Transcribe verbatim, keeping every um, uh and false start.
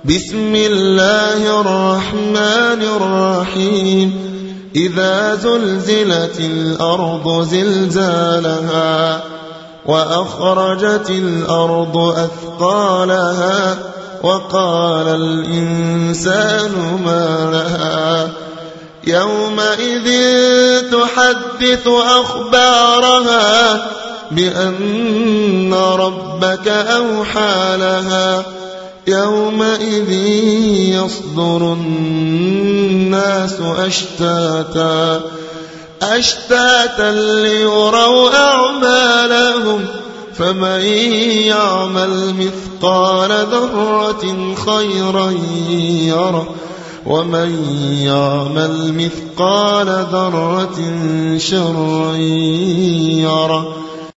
بسم الله الرحمن الرحيم إذا زلزلت الأرض زلزالها وأخرجت الأرض أثقالها وقال الإنسان ما لها يومئذ تحدث أخبارها بأن ربك أوحى لها يومئذ يصدر الناس أشتاتا أشتاتا ليروا أعمالهم فمن يعمل مثقال ذرة خيرا يره ومن يعمل مثقال ذرة شرا يره